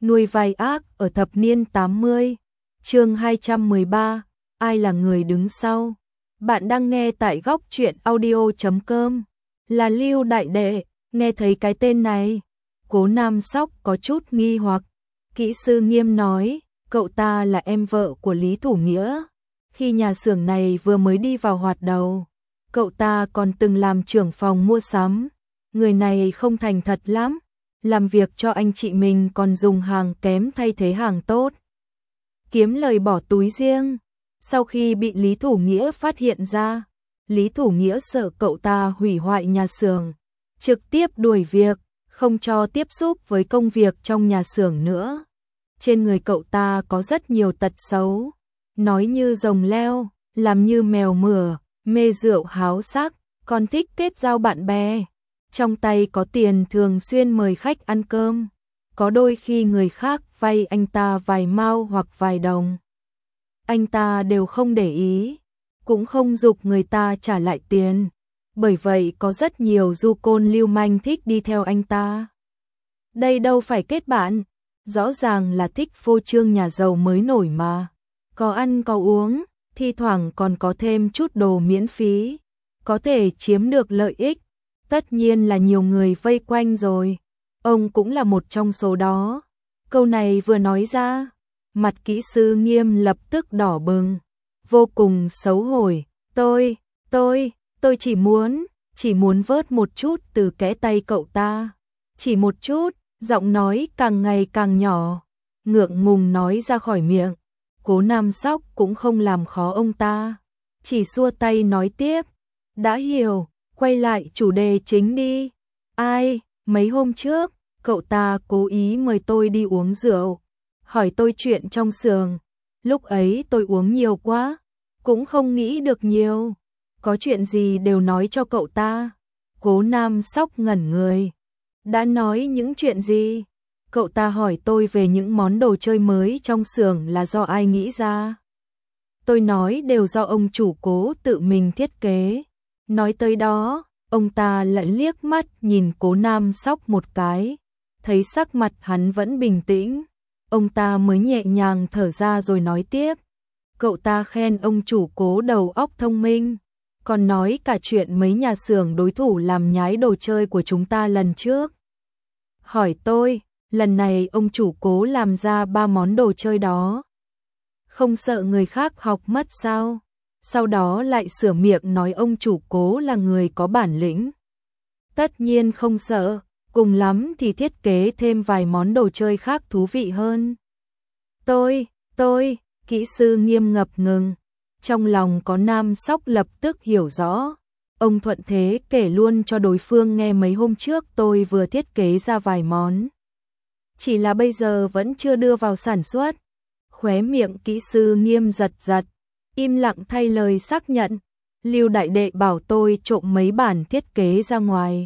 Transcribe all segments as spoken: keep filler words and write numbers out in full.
Nuôi vai ác ở thập niên tám mươi. Chương hai trăm mười ba, ai là người đứng sau? Bạn đang nghe tại góc truyện audio chấm com. Là Lưu Đại Đệ, nghe thấy cái tên này, Cố Nam Sóc có chút nghi hoặc. Kỹ sư Nghiêm nói, cậu ta là em vợ của Lý Thủ Nghĩa. Khi nhà xưởng này vừa mới đi vào hoạt động, cậu ta còn từng làm trưởng phòng mua sắm. Người này không thành thật lắm, làm việc cho anh chị mình còn dùng hàng kém thay thế hàng tốt, kiếm lời bỏ túi riêng. Sau khi bị Lý Thủ Nghĩa phát hiện ra, Lý Thủ Nghĩa sợ cậu ta hủy hoại nhà xưởng, trực tiếp đuổi việc, không cho tiếp xúc với công việc trong nhà xưởng nữa. Trên người cậu ta có rất nhiều tật xấu, nói như rồng leo, làm như mèo mửa, mê rượu háo sắc, còn thích kết giao bạn bè. Trong tay có tiền thường xuyên mời khách ăn cơm, có đôi khi người khác vay anh ta vài mao hoặc vài đồng, anh ta đều không để ý, cũng không giục người ta trả lại tiền. Bởi vậy có rất nhiều du côn lưu manh thích đi theo anh ta. Đây đâu phải kết bạn, rõ ràng là thích phô trương nhà giàu mới nổi mà. Có ăn có uống, thi thoảng còn có thêm chút đồ miễn phí, có thể chiếm được lợi ích. Tất nhiên là nhiều người vây quanh rồi, ông cũng là một trong số đó. Câu này vừa nói ra, mặt kỹ sư Nghiêm lập tức đỏ bừng, vô cùng xấu hổ. Tôi, tôi, tôi chỉ muốn, chỉ muốn vớt một chút từ kẽ tay cậu ta. Chỉ một chút, giọng nói càng ngày càng nhỏ, ngượng ngùng nói ra khỏi miệng. Cố Nam Sóc cũng không làm khó ông ta, chỉ xua tay nói tiếp. Đã hiểu, quay lại chủ đề chính đi. Ai, mấy hôm trước, cậu ta cố ý mời tôi đi uống rượu, hỏi tôi chuyện trong xưởng. Lúc ấy tôi uống nhiều quá, cũng không nghĩ được nhiều. Có chuyện gì đều nói cho cậu ta. Cố Nam Sóc ngẩn người. Đã nói những chuyện gì? Cậu ta hỏi tôi về những món đồ chơi mới trong xưởng là do ai nghĩ ra. Tôi nói đều do ông chủ Cố tự mình thiết kế. Nói tới đó, ông ta lại liếc mắt nhìn Cố Nam Sóc một cái, thấy sắc mặt hắn vẫn bình tĩnh, ông ta mới nhẹ nhàng thở ra rồi nói tiếp. Cậu ta khen ông chủ Cố đầu óc thông minh, còn nói cả chuyện mấy nhà xưởng đối thủ làm nhái đồ chơi của chúng ta lần trước. Hỏi tôi, lần này ông chủ Cố làm ra ba món đồ chơi đó, không sợ người khác học mất sao? Sau đó lại sửa miệng nói ông chủ Cố là người có bản lĩnh. Tất nhiên không sợ, cùng lắm thì thiết kế thêm vài món đồ chơi khác thú vị hơn. Tôi, tôi, kỹ sư Nghiêm ngập ngừng, trong lòng có Nam Sóc lập tức hiểu rõ. Ông thuận thế kể luôn cho đối phương nghe mấy hôm trước tôi vừa thiết kế ra vài món, chỉ là bây giờ vẫn chưa đưa vào sản xuất. Khóe miệng kỹ sư Nghiêm giật giật, im lặng thay lời xác nhận. Lưu Đại Đệ bảo tôi trộm mấy bản thiết kế ra ngoài,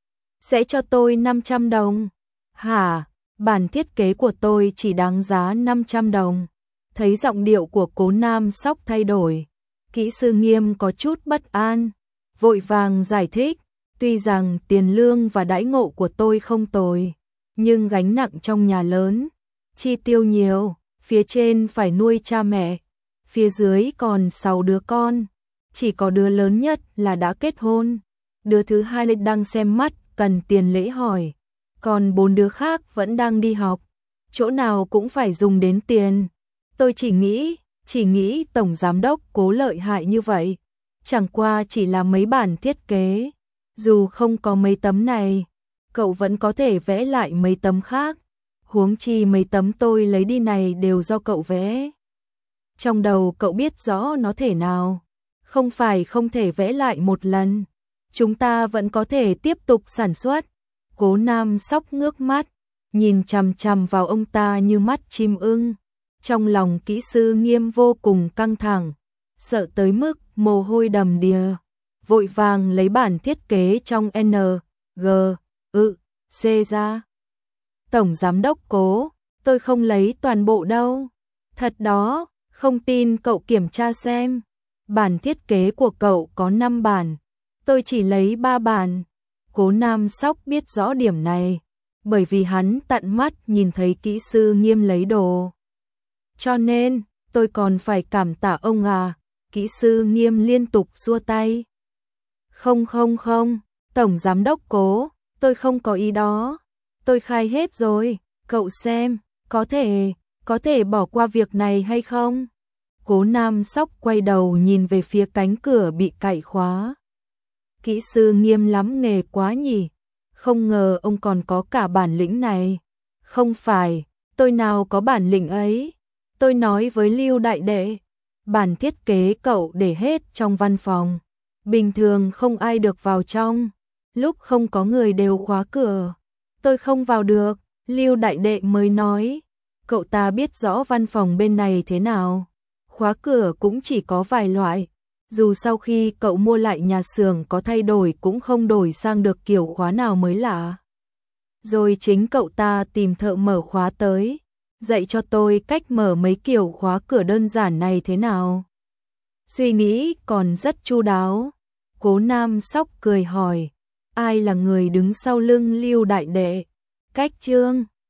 sẽ cho tôi năm trăm đồng. Hả? Bản thiết kế của tôi chỉ đáng giá năm trăm đồng. Thấy giọng điệu của Cố Nam Sóc thay đổi, kỹ sư Nghiêm có chút bất an, vội vàng giải thích. Tuy rằng tiền lương và đãi ngộ của tôi không tồi, nhưng gánh nặng trong nhà lớn, chi tiêu nhiều, phía trên phải nuôi cha mẹ, phía dưới còn sáu đứa con, chỉ có đứa lớn nhất là đã kết hôn, đứa thứ hai lại đang xem mắt cần tiền lễ hỏi, còn bốn đứa khác vẫn đang đi học, chỗ nào cũng phải dùng đến tiền. Tôi chỉ nghĩ, chỉ nghĩ tổng giám đốc Cố lợi hại như vậy, chẳng qua chỉ là mấy bản thiết kế, dù không có mấy tấm này, cậu vẫn có thể vẽ lại mấy tấm khác, huống chi mấy tấm tôi lấy đi này đều do cậu vẽ. Trong đầu cậu biết rõ nó thể nào, không phải không thể vẽ lại một lần, chúng ta vẫn có thể tiếp tục sản xuất. Cố Nam Sóc ngước mắt, nhìn chằm chằm vào ông ta như mắt chim ưng. Trong lòng kỹ sư Nghiêm vô cùng căng thẳng, sợ tới mức mồ hôi đầm đìa, vội vàng lấy bản thiết kế trong N, G, ự, C ra. Tổng giám đốc Cố, tôi không lấy toàn bộ đâu. Thật đó, không tin cậu kiểm tra xem. Bản thiết kế của cậu có năm bản, tôi chỉ lấy ba bản. Cố Nam Sóc biết rõ điểm này, bởi vì hắn tận mắt nhìn thấy kỹ sư Nghiêm lấy đồ. Cho nên, tôi còn phải cảm tạ ông à, kỹ sư Nghiêm liên tục xua tay. Không không không, Tổng Giám đốc Cố, tôi không có ý đó, tôi khai hết rồi, cậu xem, có thể, có thể bỏ qua việc này hay không? Cố Nam Sóc quay đầu nhìn về phía cánh cửa bị cạy khóa. Kỹ sư Nghiêm lắm nghề quá nhỉ, không ngờ ông còn có cả bản lĩnh này. Không phải, tôi nào có bản lĩnh ấy, tôi nói với Lưu đại đệ, bản thiết kế cậu để hết trong văn phòng. Bình thường không ai được vào trong, lúc không có người đều khóa cửa. Tôi không vào được, Lưu đại đệ mới nói, cậu ta biết rõ văn phòng bên này thế nào. Khóa cửa cũng chỉ có vài loại, dù sau khi cậu mua lại nhà xưởng có thay đổi cũng không đổi sang được kiểu khóa nào mới lạ. Rồi chính cậu ta tìm thợ mở khóa tới, dạy cho tôi cách mở mấy kiểu khóa cửa đơn giản này thế nào. Suy nghĩ còn rất chu đáo. Cố Nam Sóc cười hỏi, ai là người đứng sau lưng Lưu đại đệ? Cách Trương